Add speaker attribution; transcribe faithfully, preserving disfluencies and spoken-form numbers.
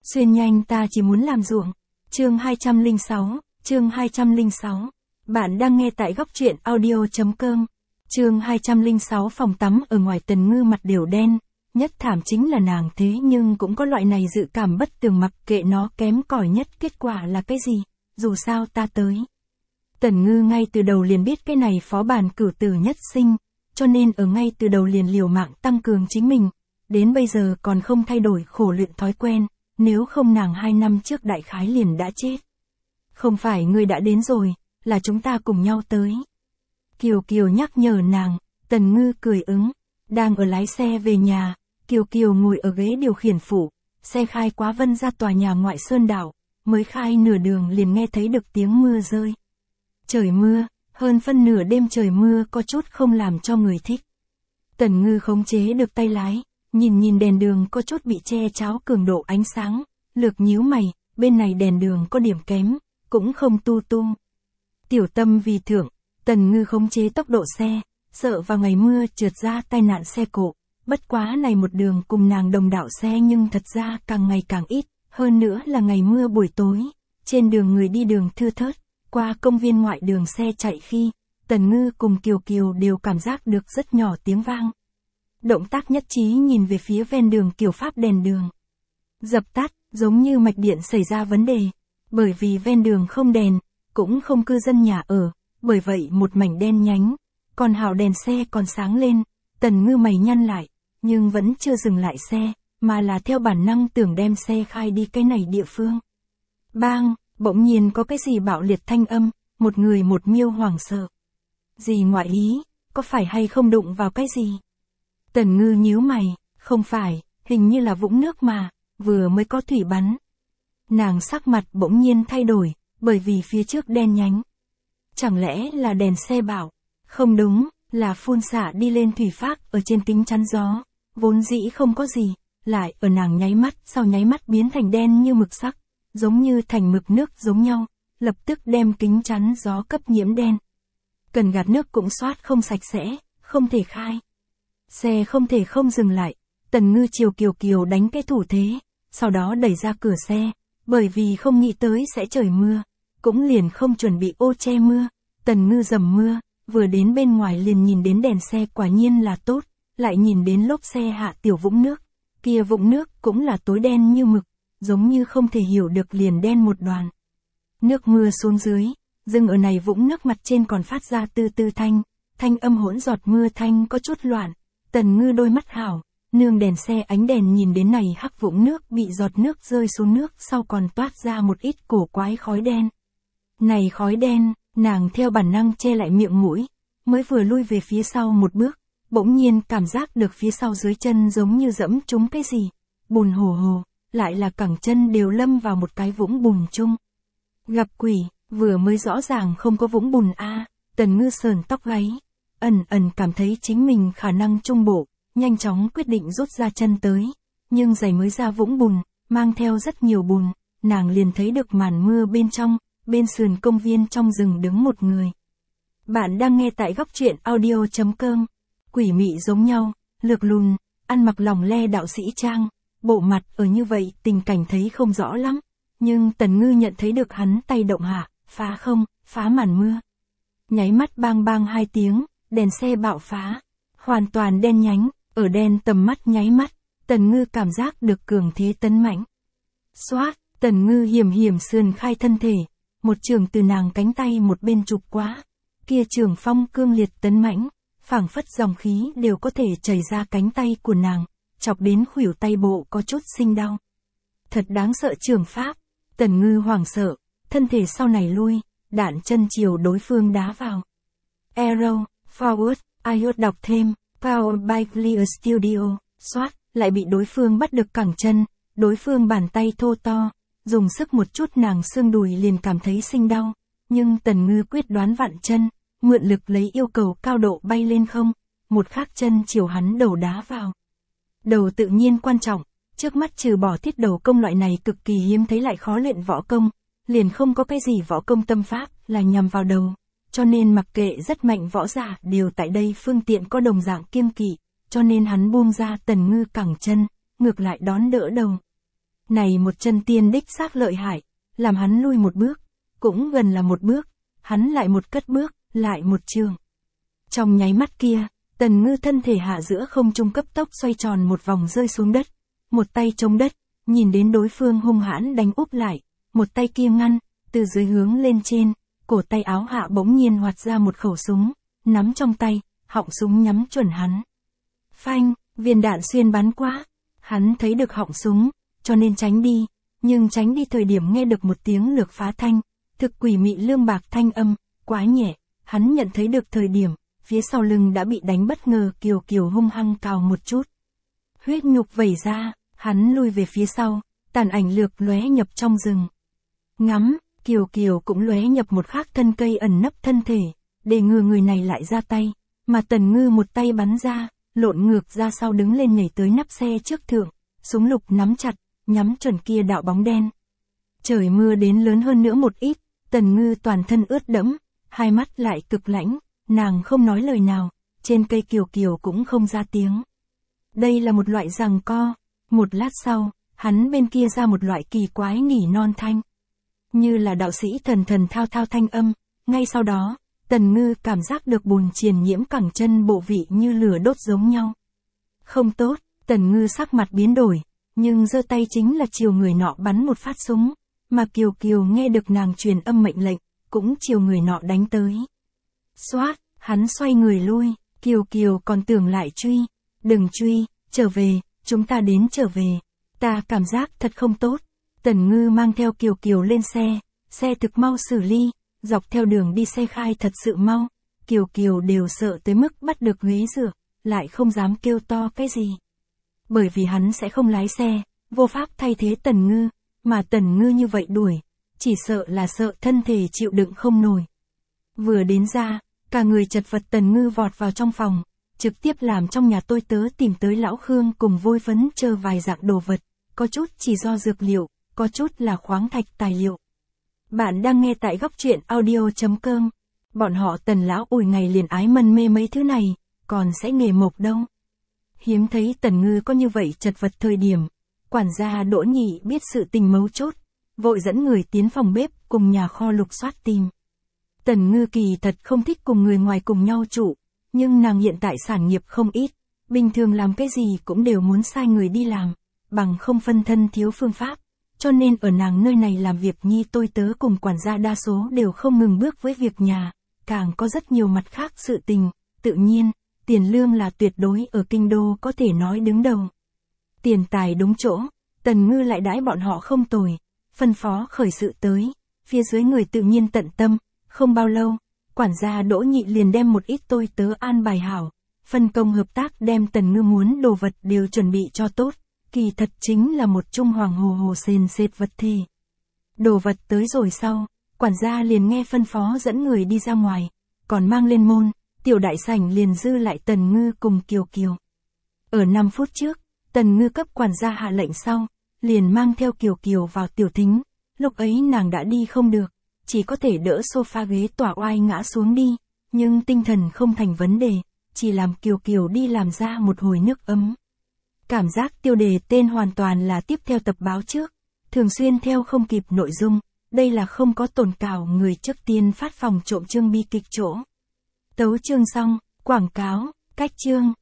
Speaker 1: Xuyên nhanh ta chỉ muốn làm ruộng. Chương hai trăm lẻ sáu, chương hai trăm lẻ sáu. Bạn đang nghe tại góc truyện audio.com. Chương hai trăm lẻ sáu. Phòng tắm ở ngoài Tần Ngư mặt đều đen, nhất thảm chính là nàng thế nhưng cũng có loại này dự cảm bất tường, mặc kệ nó kém cỏi nhất kết quả là cái gì, dù sao ta tới. Tần Ngư ngay từ đầu liền biết cái này phó bản cửu tử nhất sinh, cho nên ở ngay từ đầu liền liều mạng tăng cường chính mình, đến bây giờ còn không thay đổi khổ luyện thói quen, nếu không nàng hai năm trước đại khái liền đã chết. Không phải ngươi đã đến rồi, là chúng ta cùng nhau tới. Kiều Kiều nhắc nhở nàng, Tần Ngư cười ứng, đang ở lái xe về nhà, Kiều Kiều ngồi ở ghế điều khiển phụ, xe khai quá Vân ra tòa nhà ngoại sơn đảo, mới khai nửa đường liền nghe thấy được tiếng mưa rơi. Trời mưa, hơn phân nửa đêm trời mưa có chút không làm cho người thích. Tần Ngư khống chế được tay lái, nhìn nhìn đèn đường có chút bị che cháo cường độ ánh sáng, lược nhíu mày, bên này đèn đường có điểm kém, cũng không tu tu. Tiểu tâm vì thưởng, Tần Ngư khống chế tốc độ xe, sợ vào ngày mưa trượt ra tai nạn xe cộ, bất quá này một đường cùng nàng đồng đạo xe nhưng thật ra càng ngày càng ít, hơn nữa là ngày mưa buổi tối, trên đường người đi đường thưa thớt, qua công viên ngoại đường xe chạy khi, Tần Ngư cùng Kiều Kiều đều cảm giác được rất nhỏ tiếng vang. Động tác nhất trí nhìn về phía ven đường kiểu pháp đèn đường. Dập tắt, giống như mạch điện xảy ra vấn đề, bởi vì ven đường không đèn, cũng không cư dân nhà ở, bởi vậy một mảnh đen nhánh, còn hào đèn xe còn sáng lên, Tần Ngư mày nhăn lại, nhưng vẫn chưa dừng lại xe, mà là theo bản năng tưởng đem xe khai đi cái này địa phương. Bang, bỗng nhiên có cái gì bạo liệt thanh âm, một người một miêu hoảng sợ. Gì ngoại ý, có phải hay không đụng vào cái gì? Tần Ngư nhíu mày, không phải, hình như là vũng nước mà, vừa mới có thủy bắn. Nàng sắc mặt bỗng nhiên thay đổi, bởi vì phía trước đen nhánh. Chẳng lẽ là đèn xe bảo? Không đúng, là phun xả đi lên thủy phác ở trên kính chắn gió, vốn dĩ không có gì, lại ở nàng nháy mắt sau nháy mắt biến thành đen như mực sắc, giống như thành mực nước giống nhau, lập tức đem kính chắn gió cấp nhiễm đen. Cần gạt nước cũng xoát không sạch sẽ, không thể khai. Xe không thể không dừng lại, Tần Ngư chiều Kiều Kiều đánh cái thủ thế, sau đó đẩy ra cửa xe, bởi vì không nghĩ tới sẽ trời mưa, cũng liền không chuẩn bị ô che mưa, Tần Ngư dầm mưa, vừa đến bên ngoài liền nhìn đến đèn xe quả nhiên là tốt, lại nhìn đến lốp xe hạ tiểu vũng nước, kia vũng nước cũng là tối đen như mực, giống như không thể hiểu được liền đen một đoàn. Nước mưa xuống dưới, dừng ở này vũng nước mặt trên còn phát ra tư tư thanh, thanh âm hỗn giọt mưa thanh có chút loạn. Tần Ngư đôi mắt hảo, nương đèn xe ánh đèn nhìn đến này hắc vũng nước bị giọt nước rơi xuống nước sau còn toát ra một ít cổ quái khói đen. Này khói đen, nàng theo bản năng che lại miệng mũi, mới vừa lui về phía sau một bước, bỗng nhiên cảm giác được phía sau dưới chân giống như dẫm trúng cái gì, bùn hồ hồ, lại là cẳng chân đều lâm vào một cái vũng bùn chung. Gặp quỷ, vừa mới rõ ràng không có vũng bùn a. Tần Ngư sờn tóc gáy, ẩn ẩn cảm thấy chính mình khả năng trung bộ, nhanh chóng quyết định rút ra chân tới, nhưng giày mới ra vũng bùn, mang theo rất nhiều bùn, nàng liền thấy được màn mưa bên trong, bên sườn công viên trong rừng đứng một người. Bạn đang nghe tại góc truyện audio.com, quỷ mị giống nhau, lược lùn, ăn mặc lỏng le đạo sĩ trang, bộ mặt ở như vậy tình cảnh thấy không rõ lắm, nhưng Tần Ngư nhận thấy được hắn tay động hạ, phá không, phá màn mưa. Nháy mắt bang bang hai tiếng, đèn xe bạo phá, hoàn toàn đen nhánh, ở đen tầm mắt nháy mắt, Tần Ngư cảm giác được cường thế tấn mãnh. Xoát, Tần Ngư hiểm hiểm sườn khai thân thể, một trường từ nàng cánh tay một bên chụp quá, kia trường phong cương liệt tấn mãnh, phảng phất dòng khí đều có thể chảy ra cánh tay của nàng, chọc đến khuỷu tay bộ có chút sinh đau. Thật đáng sợ trường pháp, Tần Ngư hoảng sợ, thân thể sau này lui, đạn chân chiều đối phương đá vào. Arrow, forward, I heard đọc thêm, Power by Clear Studio, xoát, lại bị đối phương bắt được cẳng chân, đối phương bàn tay thô to, dùng sức một chút nàng xương đùi liền cảm thấy sinh đau, nhưng Tần Ngư quyết đoán vặn chân, mượn lực lấy yêu cầu cao độ bay lên không, một khác chân chiều hắn đầu đá vào. Đầu tự nhiên quan trọng, trước mắt trừ bỏ thiết đầu công loại này cực kỳ hiếm thấy lại khó luyện võ công, liền không có cái gì võ công tâm pháp là nhằm vào đầu, cho nên mặc kệ rất mạnh võ giả đều tại đây phương tiện có đồng dạng kiêng kỵ, cho nên hắn buông ra Tần Ngư cẳng chân, ngược lại đón đỡ đầu. Này một chân tiên đích xác lợi hại, làm hắn lui một bước, cũng gần là một bước, hắn lại một cất bước, lại một trường. Trong nháy mắt kia, Tần Ngư thân thể hạ giữa không trung cấp tốc xoay tròn một vòng rơi xuống đất, một tay chống đất, nhìn đến đối phương hung hãn đánh úp lại, một tay kia ngăn, từ dưới hướng lên trên, cổ tay áo hạ bỗng nhiên hoạt ra một khẩu súng, nắm trong tay, họng súng nhắm chuẩn hắn. Phanh, viên đạn xuyên bắn qua, hắn thấy được họng súng, cho nên tránh đi, nhưng tránh đi thời điểm nghe được một tiếng lược phá thanh, thực quỷ mị lương bạc thanh âm, quá nhẹ, hắn nhận thấy được thời điểm, phía sau lưng đã bị đánh bất ngờ Kiều Kiều hung hăng cào một chút. Huyết nhục vẩy ra, hắn lui về phía sau, tàn ảnh lược lóe nhập trong rừng. Ngắm, Kiều Kiều cũng lóe nhập một khác thân cây ẩn nấp thân thể, để ngừa người này lại ra tay, mà Tần Ngư một tay bắn ra, lộn ngược ra sau đứng lên nhảy tới nắp xe trước thượng, súng lục nắm chặt, nhắm chuẩn kia đạo bóng đen. Trời mưa đến lớn hơn nữa một ít, Tần Ngư toàn thân ướt đẫm, hai mắt lại cực lãnh, nàng không nói lời nào, trên cây Kiều Kiều cũng không ra tiếng. Đây là một loại giằng co, một lát sau, hắn bên kia ra một loại kỳ quái nỉ non thanh. Như là đạo sĩ thần thần thao thao thanh âm, ngay sau đó, Tần Ngư cảm giác được bùn triền nhiễm cẳng chân bộ vị như lửa đốt giống nhau. Không tốt, Tần Ngư sắc mặt biến đổi, nhưng giơ tay chính là chiều người nọ bắn một phát súng, mà Kiều Kiều nghe được nàng truyền âm mệnh lệnh, cũng chiều người nọ đánh tới. Xoát, hắn xoay người lui, Kiều Kiều còn tưởng lại truy, đừng truy, trở về, chúng ta đến trở về, ta cảm giác thật không tốt. Tần Ngư mang theo Kiều Kiều lên xe, xe thực mau xử lý, dọc theo đường đi xe khai thật sự mau, Kiều Kiều đều sợ tới mức bắt được ghế dựa, lại không dám kêu to cái gì. Bởi vì hắn sẽ không lái xe, vô pháp thay thế Tần Ngư, mà Tần Ngư như vậy đuổi, chỉ sợ là sợ thân thể chịu đựng không nổi. Vừa đến ra, cả người chật vật Tần Ngư vọt vào trong phòng, trực tiếp làm trong nhà tôi tớ tìm tới lão Khương cùng vôi phấn chờ vài dạng đồ vật, có chút chỉ do dược liệu, có chút là khoáng thạch tài liệu. Bạn đang nghe tại góc truyện audio chấm com. Bọn họ Tần lão ủi ngày liền ái mân mê mấy thứ này, còn sẽ nghề mộc đâu. Hiếm thấy Tần Ngư có như vậy chật vật thời điểm, quản gia Đỗ Nhị biết sự tình mấu chốt, vội dẫn người tiến phòng bếp cùng nhà kho lục soát tìm. Tần Ngư kỳ thật không thích cùng người ngoài cùng nhau trụ, nhưng nàng hiện tại sản nghiệp không ít, bình thường làm cái gì cũng đều muốn sai người đi làm, bằng không phân thân thiếu phương pháp, cho nên ở nàng nơi này làm việc nhi tôi tớ cùng quản gia đa số đều không ngừng bước với việc nhà, càng có rất nhiều mặt khác sự tình, tự nhiên, tiền lương là tuyệt đối ở kinh đô có thể nói đứng đầu. Tiền tài đúng chỗ, Tần Ngư lại đãi bọn họ không tồi, phân phó khởi sự tới, phía dưới người tự nhiên tận tâm, không bao lâu, quản gia Đỗ Nhị liền đem một ít tôi tớ an bài hảo, phân công hợp tác đem Tần Ngư muốn đồ vật đều chuẩn bị cho tốt, kỳ thật chính là một trung hoàng hồ hồ sền sệt vật thể. Đồ vật tới rồi sau, quản gia liền nghe phân phó dẫn người đi ra ngoài, còn mang lên môn, tiểu đại sảnh liền dư lại Tần Ngư cùng Kiều Kiều. Ở năm phút trước, Tần Ngư cấp quản gia hạ lệnh sau, liền mang theo Kiều Kiều vào tiểu thính, lúc ấy nàng đã đi không được, chỉ có thể đỡ sofa ghế tỏa oai ngã xuống đi, nhưng tinh thần không thành vấn đề, chỉ làm Kiều Kiều đi làm ra một hồi nước ấm. Cảm giác tiêu đề tên hoàn toàn là tiếp theo tập báo trước, thường xuyên theo không kịp nội dung, đây là không có tồn cảo người trước tiên phát phòng trộm chương bi kịch chỗ. Tấu chương xong, quảng cáo, cách chương.